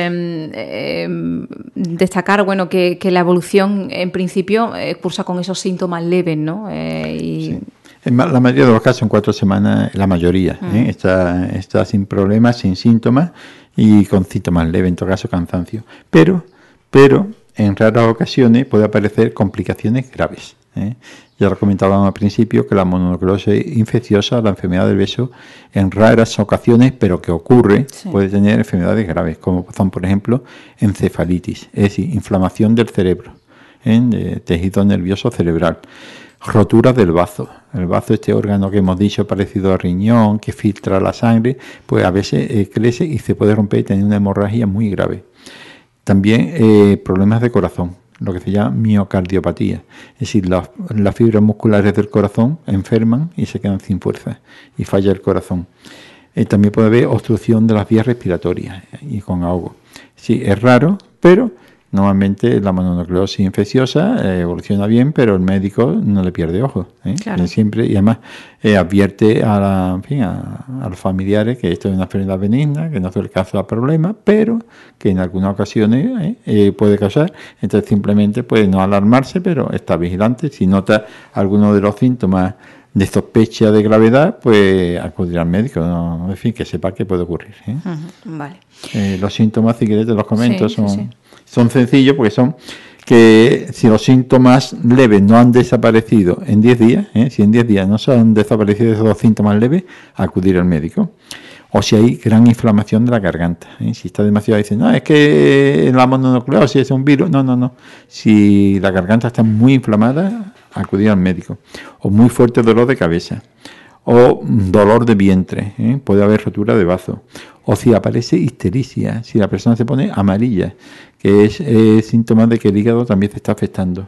destacar que la evolución en principio cursa con esos síntomas leves, ¿no? Sí. La mayoría de los casos en 4 semanas, la mayoría, está sin problemas, sin síntomas y con síntomas leves, en todo caso cansancio. Pero en raras ocasiones puede aparecer complicaciones graves. Ya lo comentábamos al principio que la mononucleosis infecciosa, la enfermedad del beso, en raras ocasiones, pero que ocurre, puede tener enfermedades graves, como son, por ejemplo, encefalitis, es decir, inflamación del cerebro, de tejido nervioso cerebral, rotura del bazo. El bazo, este órgano que hemos dicho parecido al riñón, que filtra la sangre, pues a veces crece y se puede romper y tener una hemorragia muy grave. También problemas de corazón, lo que se llama miocardiopatía, es decir, las fibras musculares del corazón enferman y se quedan sin fuerza y falla el corazón. También puede haber obstrucción de las vías respiratorias y con ahogo. Sí, es raro, pero normalmente la mononucleosis infecciosa evoluciona bien, pero el médico no le pierde ojo. Claro. Siempre, y además advierte a los familiares que esto es una enfermedad benigna, que no suele causar problemas, pero que en algunas ocasiones puede causar. Entonces simplemente puede no alarmarse, pero está vigilante. Si nota alguno de los síntomas de sospecha de gravedad, pues acudir al médico, ¿no? En fin, que sepa qué puede ocurrir. Uh-huh. Vale. Los síntomas, si quieres te los comento, son sencillos porque son que si los síntomas leves no han desaparecido en 10 días, si en 10 días no se han desaparecido esos síntomas leves, acudir al médico. O si hay gran inflamación de la garganta. Si está demasiado, dicen, no, es que la mononucleosis es un virus. No. Si la garganta está muy inflamada, acudir al médico. O muy fuerte dolor de cabeza. O dolor de vientre. Puede haber rotura de bazo. O si aparece ictericia, si la persona se pone amarilla, que es síntoma de que el hígado también se está afectando.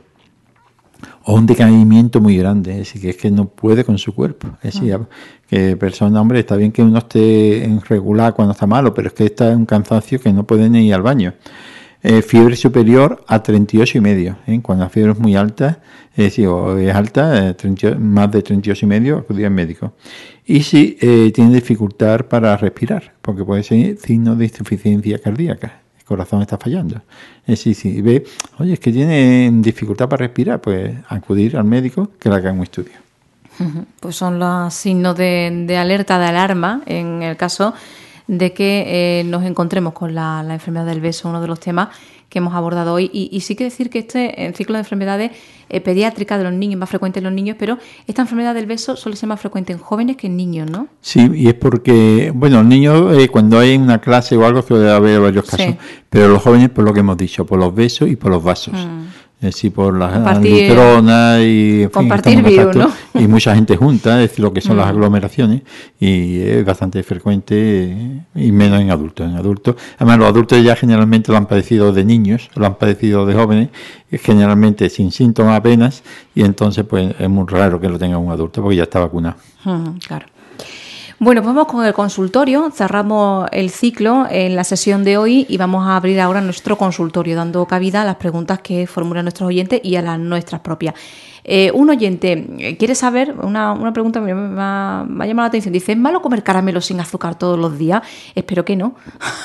O un decaimiento muy grande, es decir, que es que no puede con su cuerpo. Es decir, que persona, hombre, está bien que uno esté en regular cuando está malo, pero es que está en un cansancio que no puede ni ir al baño. fiebre superior a 38,5. Cuando la fiebre es muy alta, o es alta, más de 38,5, acudir al médico. Y si tiene dificultad para respirar, porque puede ser signo de insuficiencia cardíaca. El corazón está fallando. Si ve, oye, es que tiene dificultad para respirar, pues acudir al médico que le haga un estudio. Pues son los signos de alerta, de alarma, en el caso de que nos encontremos con la enfermedad del beso, uno de los temas que hemos abordado hoy. Y sí que decir que este ciclo de enfermedades pediátricas de los niños, más frecuente en los niños, pero esta enfermedad del beso suele ser más frecuente en jóvenes que en niños, ¿no? Sí, y es porque, los niños cuando hay una clase o algo suele haber varios casos, sí. Pero los jóvenes por lo que hemos dicho, por los besos y por los vasos. Sí, por las neutronas y compartir virus, ¿no? Y mucha gente junta, es decir, lo que son las aglomeraciones, y es bastante frecuente y menos en adultos. Además, los adultos ya generalmente lo han padecido de niños, lo han padecido de jóvenes, generalmente sin síntomas apenas, y entonces pues es muy raro que lo tenga un adulto porque ya está vacunado. Claro. Bueno, pues vamos con el consultorio, cerramos el ciclo en la sesión de hoy y vamos a abrir ahora nuestro consultorio, dando cabida a las preguntas que formulan nuestros oyentes y a las nuestras propias. Un oyente quiere saber, una pregunta que me ha llamado la atención, dice, ¿es malo comer caramelos sin azúcar todos los días? Espero que no.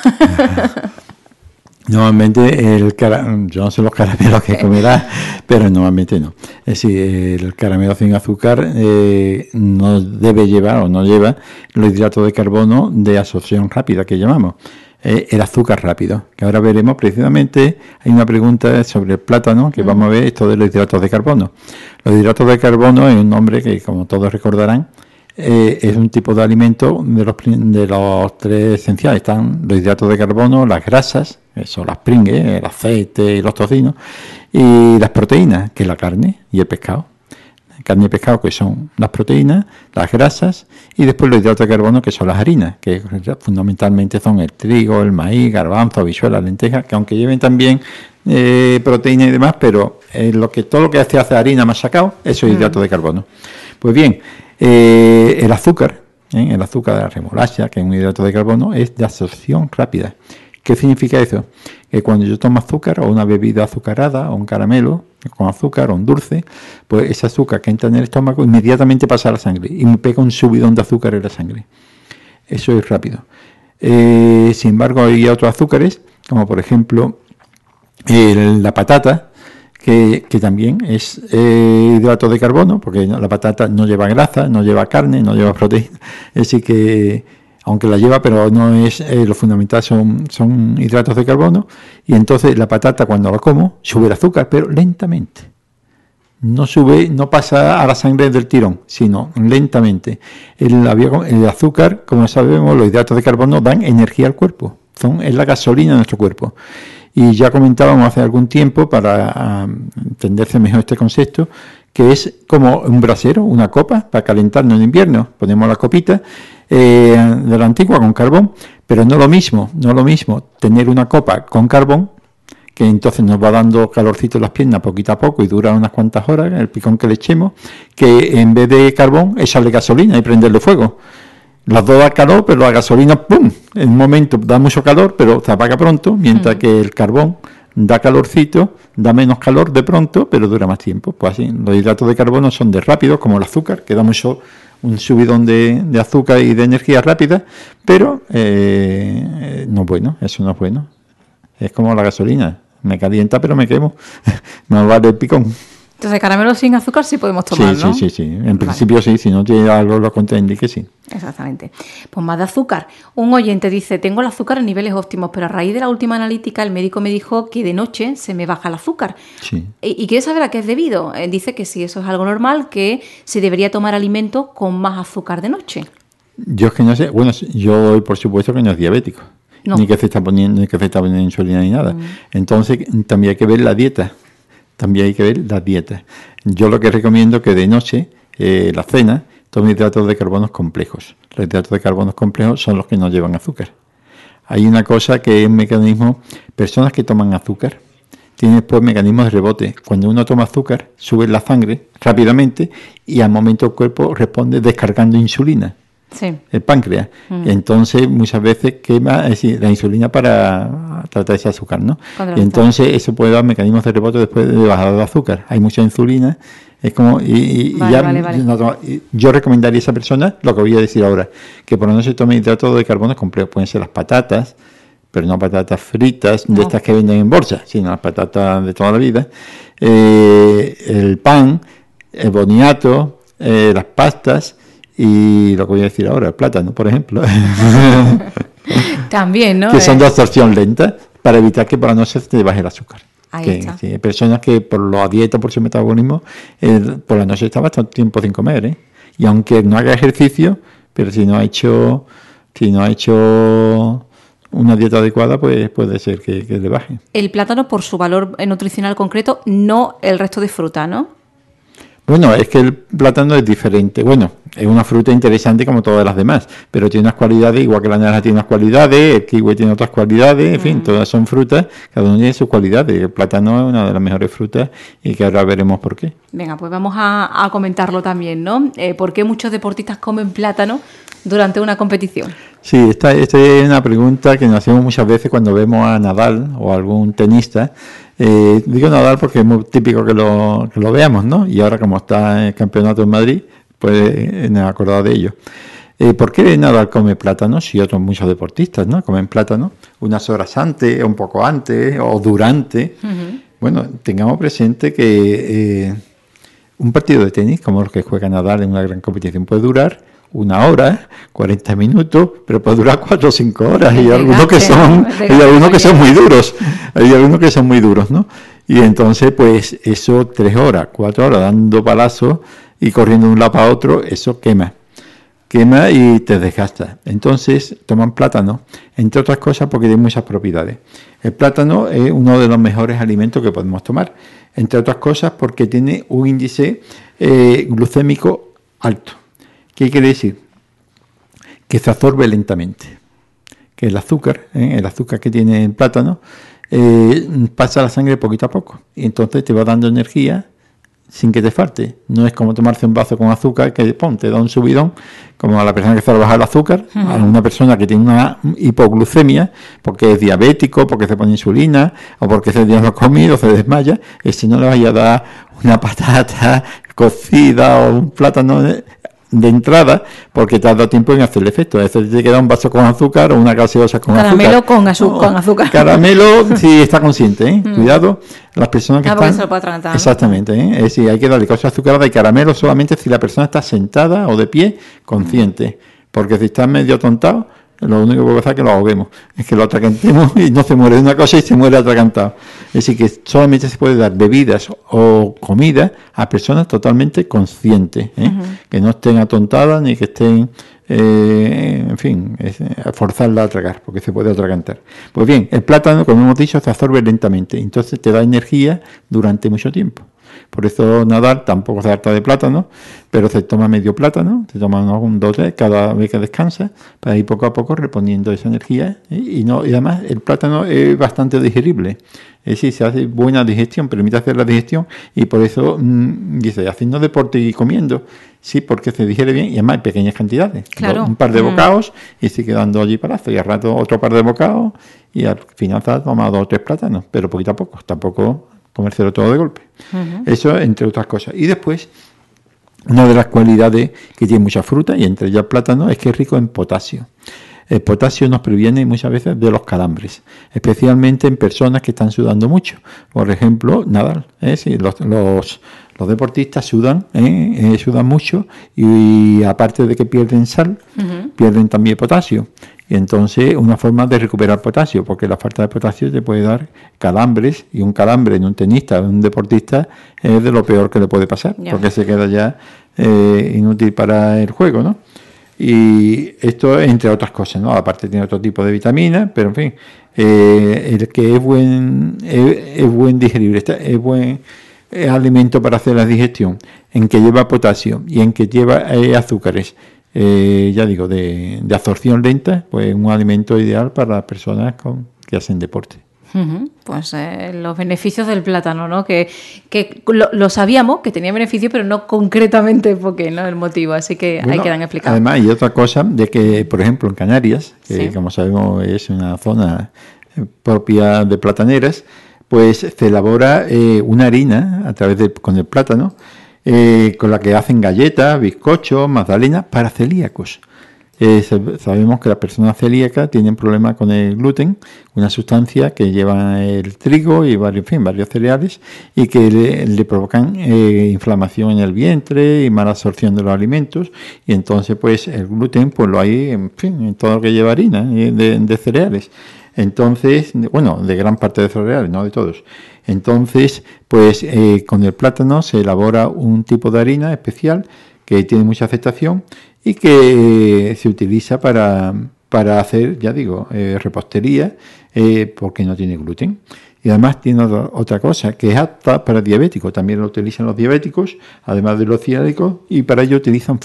Normalmente yo no sé los caramelos que comerá, pero normalmente no. Es decir, el caramelo sin azúcar no debe llevar o no lleva los hidratos de carbono de absorción rápida que llamamos. El azúcar rápido, que ahora veremos precisamente. Hay una pregunta sobre el plátano, que vamos a ver esto de los hidratos de carbono. Los hidratos de carbono es un nombre que, como todos recordarán, es un tipo de alimento de los tres esenciales. Están los hidratos de carbono, las grasas, eso, las pringues, el aceite y los tocinos, y las proteínas, que es la carne y el pescado. Carne y pescado, que son las proteínas, las grasas, y después los hidratos de carbono, que son las harinas, que fundamentalmente son el trigo, el maíz, garbanzo, habichuelas, lentejas, que aunque lleven también proteínas y demás, pero todo lo que hace harina machacado, eso es hidrato de carbono. Pues bien, el azúcar de la remolacha, que es un hidrato de carbono, es de absorción rápida. ¿Qué significa eso? Que cuando yo tomo azúcar o una bebida azucarada o un caramelo con azúcar o un dulce, pues ese azúcar que entra en el estómago inmediatamente pasa a la sangre y me pega un subidón de azúcar en la sangre. Eso es rápido. Sin embargo, hay otros azúcares, como por ejemplo la patata, que también es hidrato de carbono, porque la patata no lleva grasa, no lleva carne, no lleva proteína. Es decir que, aunque la lleva, pero no es lo fundamental, son hidratos de carbono. Y entonces la patata, cuando la como, sube el azúcar, pero lentamente. No pasa a la sangre del tirón, sino lentamente. El azúcar, como sabemos, los hidratos de carbono dan energía al cuerpo. Es la gasolina de nuestro cuerpo. Y ya comentábamos hace algún tiempo, para entenderse mejor este concepto, que es como un brasero, una copa, para calentarnos en invierno. Ponemos la copita de la antigua con carbón, pero no lo mismo tener una copa con carbón, que entonces nos va dando calorcito en las piernas poquito a poco y dura unas cuantas horas, el picón que le echemos, que en vez de carbón, echarle gasolina y prenderle fuego. Las dos da calor, pero la gasolina, ¡pum!, en un momento da mucho calor, pero se apaga pronto, mientras que el carbón da calorcito, da menos calor de pronto, pero dura más tiempo. Pues así, los hidratos de carbono son de rápido, como el azúcar, que da mucho un subidón de azúcar y de energía rápida, pero no es bueno, eso no es bueno. Es como la gasolina, me calienta pero me quemo, me vale el picón. Entonces, caramelo sin azúcar sí podemos tomar, ¿no? Sí. En principio sí, si no tiene algo lo contraindique, sí. Exactamente. Pues más de azúcar. Un oyente dice, tengo el azúcar en niveles óptimos, pero a raíz de la última analítica el médico me dijo que de noche se me baja el azúcar. Sí. Y quiere saber a qué es debido. Dice que si eso es algo normal, que se debería tomar alimentos con más azúcar de noche. Yo es que no sé. Bueno, yo por supuesto que no es diabético. No. Ni que se está poniendo insulina ni nada. Entonces también hay que ver la dieta. Yo lo que recomiendo es que de noche, la cena, tome hidratos de carbonos complejos. Los hidratos de carbonos complejos son los que no llevan azúcar. Hay una cosa que es un mecanismo, personas que toman azúcar tienen después mecanismos de rebote. Cuando uno toma azúcar, sube la sangre rápidamente y al momento el cuerpo responde descargando insulina. Sí. el páncreas. Entonces, muchas veces quema, es decir, la insulina para tratar ese azúcar, ¿no? Y entonces eso puede dar mecanismos de rebote después de bajada de azúcar. Hay mucha insulina, es como... Vale. Yo recomendaría a esa persona lo que voy a decir ahora, que por lo menos se tome hidrato de carbono completo. Pueden ser las patatas, pero no patatas fritas, de estas que venden en bolsa, sino las patatas de toda la vida. El pan, el boniato, las pastas... Y lo que voy a decir ahora, el plátano, por ejemplo. También, ¿no? Que son de absorción lenta, para evitar que por la noche te baje el azúcar. Ahí está. Sí, hay personas que por la dieta, por su metabolismo, por la noche está bastante tiempo sin comer, ¿eh? Y aunque no haga ejercicio, pero si no ha hecho una dieta adecuada, pues puede ser que le baje. El plátano, por su valor nutricional concreto, no el resto de fruta, ¿no? Bueno, es que el plátano es diferente. Bueno, es una fruta interesante como todas las demás, pero tiene unas cualidades, igual que la naranja tiene unas cualidades, el kiwi tiene otras cualidades, en fin, todas son frutas, cada uno tiene sus cualidades. El plátano es una de las mejores frutas y que ahora veremos por qué. Venga, pues vamos a comentarlo también, ¿no? ¿Por qué muchos deportistas comen plátano durante una competición? Sí, esta es una pregunta que nos hacemos muchas veces cuando vemos a Nadal o a algún tenista. Digo Nadal porque es muy típico que lo veamos, ¿no? Y ahora como está en el campeonato en Madrid, pues me he acordado de ello. ¿Por qué Nadal come plátanos? Y otros muchos deportistas, ¿no? Comen plátano unas horas antes, un poco antes o durante. Bueno, tengamos presente que un partido de tenis, como los que juega Nadal en una gran competición, puede durar 1 hora, 40 minutos, pero puede durar 4 o 5 horas. Y algunos que son muy duros. Hay algunos que son muy duros, ¿no? Y entonces, pues, eso 3 horas, 4 horas dando palazos y corriendo de un lado para otro, eso quema y te desgasta. Entonces, toman plátano, entre otras cosas, porque tiene muchas propiedades. El plátano es uno de los mejores alimentos que podemos tomar, entre otras cosas, porque tiene un índice glucémico alto. ¿Qué quiere decir? Que se absorbe lentamente. Que el azúcar que tiene el plátano, pasa a la sangre poquito a poco. Y entonces te va dando energía sin que te falte. No es como tomarse un vaso con azúcar que te da un subidón, como a la persona que se baja el azúcar, a una persona que tiene una hipoglucemia, porque es diabético, porque se pone insulina, o porque ese día no ha comido, se desmaya, si no le vaya a dar una patata cocida o un plátano de entrada, porque te has dado tiempo en hacer el efecto. A veces te queda un vaso con azúcar o una gaseosa con caramelo azúcar. Con azúcar. Caramelo, sí, está consciente, ¿eh? Cuidado, las personas que están... Se lo puede atragantar, ¿no? Exactamente, ¿eh? Es decir, hay que darle cosas azucaradas y caramelo solamente si la persona está sentada o de pie, consciente. Porque si está medio atontado, lo único que puede pasar es que lo ahoguemos. Es que lo atragantemos y no se muere de una cosa y se muere atragantado. Es decir, que solamente se puede dar bebidas o comida a personas totalmente conscientes, ¿eh? Que no estén atontadas ni que estén, en fin, forzarla a tragar, porque se puede atragantar. Pues bien, el plátano, como hemos dicho, se absorbe lentamente, entonces te da energía durante mucho tiempo. Por eso Nadal tampoco se harta de plátano, pero se toma medio plátano, se toma un 2 cada vez que descansa, para ir poco a poco reponiendo esa energía. Y además el plátano es bastante digerible. Es decir, se hace buena digestión, permite hacer la digestión, y por eso dice, haciendo deporte y comiendo, sí, porque se digiere bien, y además en pequeñas cantidades. Claro. Un par de bocados y sigue dando allí palazo, y al rato otro par de bocados, y al final se ha tomado 2 o 3 plátanos, pero poquito a poco, tampoco comérselo todo de golpe. Eso entre otras cosas. Y después, una de las cualidades que tiene mucha fruta, y entre ellas el plátano, es que es rico en potasio. El potasio nos previene muchas veces de los calambres, especialmente en personas que están sudando mucho. Por ejemplo, Nadal. Sí, los deportistas sudan mucho, y aparte de que pierden sal, pierden también potasio. Y entonces una forma de recuperar potasio, porque la falta de potasio te puede dar calambres, y un calambre en un tenista, en un deportista, es de lo peor que le puede pasar, porque se queda ya inútil para el juego, ¿no? Y esto entre otras cosas, ¿no? Aparte tiene otro tipo de vitaminas, pero en fin, el que es buen digerible, es buen alimento para hacer la digestión, en que lleva potasio y en que lleva azúcares, ya digo, de absorción lenta, pues un alimento ideal para las personas que hacen deporte. Pues los beneficios del plátano, ¿no? Que lo sabíamos, que tenía beneficios, pero no concretamente porque no el motivo, así que ahí quedan explicados. Además, hay otra cosa de que, por ejemplo, en Canarias, que como sabemos es una zona propia de plataneras, pues se elabora una harina con el plátano, con la que hacen galletas, bizcochos, magdalenas para celíacos. Sabemos que las personas celíacas tienen problemas con el gluten, una sustancia que lleva el trigo y varios cereales y que le provocan inflamación en el vientre y mala absorción de los alimentos, y entonces pues el gluten pues lo hay en todo lo que lleva harina de cereales. Entonces, bueno, de gran parte de cereales, no de todos. Entonces, pues con el plátano se elabora un tipo de harina especial que tiene mucha aceptación y que se utiliza para hacer, ya digo, repostería, porque no tiene gluten. Y además tiene otra cosa, que es apta para diabéticos. También lo utilizan los diabéticos, además de los celíacos, y para ello utilizan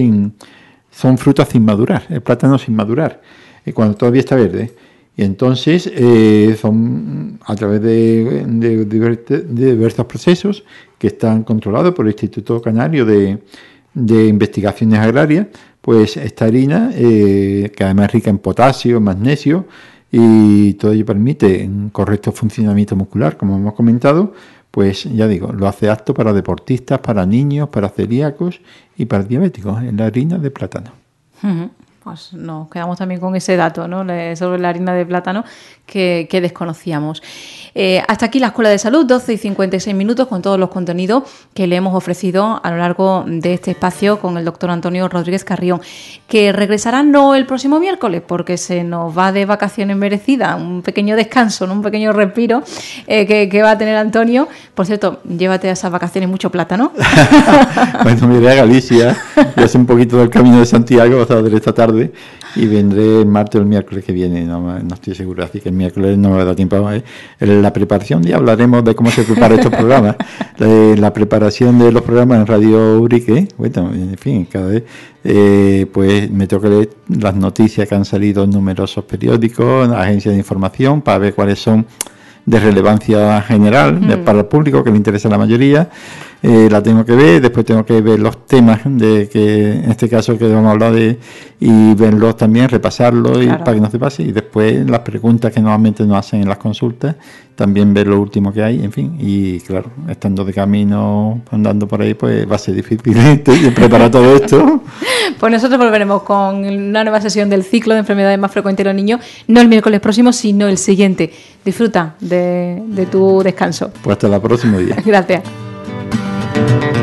son frutas sin madurar, el plátano sin madurar, cuando todavía está verde. Y entonces son a través de diversos procesos que están controlados por el Instituto Canario de Investigaciones Agrarias, pues esta harina, que además es rica en potasio, magnesio, y todo ello permite un correcto funcionamiento muscular, como hemos comentado, pues ya digo, lo hace apto para deportistas, para niños, para celíacos y para diabéticos, en la harina de plátano. Pues nos quedamos también con ese dato, ¿no? Sobre la harina de plátano que desconocíamos. Hasta aquí la Escuela de Salud, 12:56 con todos los contenidos que le hemos ofrecido a lo largo de este espacio con el doctor Antonio Rodríguez Carrión, que regresará no el próximo miércoles, porque se nos va de vacaciones merecidas, un pequeño descanso, ¿no? Un pequeño respiro que va a tener Antonio. Por cierto, llévate a esas vacaciones mucho plátano. Bueno, me iré a Galicia, yo hace un poquito del Camino de Santiago, hasta esta tarde, y vendré el martes o el miércoles que viene, no estoy seguro, así que el miércoles no me da tiempo. La preparación, ya hablaremos de cómo se prepara estos programas, la preparación de los programas en Radio Ubrique, bueno, en fin, cada vez pues me toca leer las noticias que han salido en numerosos periódicos, agencias de información, para ver cuáles son de relevancia general para el público, que le interesa a la mayoría. La tengo que ver, después tengo que ver los temas de que en este caso que vamos a hablar y verlos también, repasarlos, claro, para que no se pase, y después las preguntas que normalmente nos hacen en las consultas, también ver lo último que hay, en fin, y claro, estando de camino, andando por ahí, pues va a ser difícil preparar todo esto. Pues nosotros volveremos con una nueva sesión del ciclo de enfermedades más frecuentes en los niños, no el miércoles próximo, sino el siguiente. Disfruta de tu descanso. Pues hasta el próximo día. Gracias.